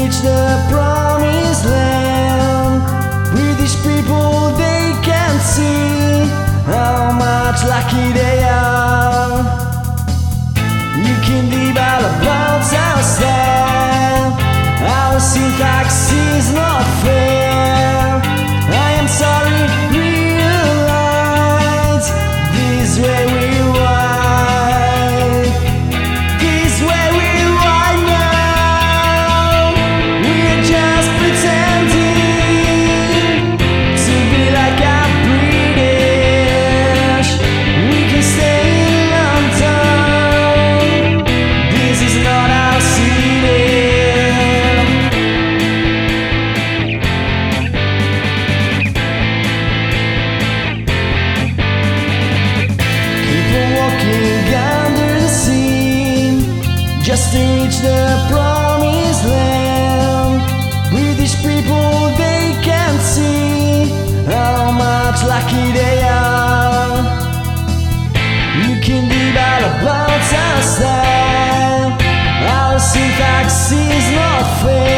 reach the promised land. British people, they can't see how much lucky they are. You can develop our style. Our syntax is not fair. I am sorry, realize this way we write. This way we write now. We're just pretending to be like a British. We can stay in London. This is not our city. Just to reach the promised land. British people, they can't see how much lucky they are. You can develop our style. Our syntax is not fair.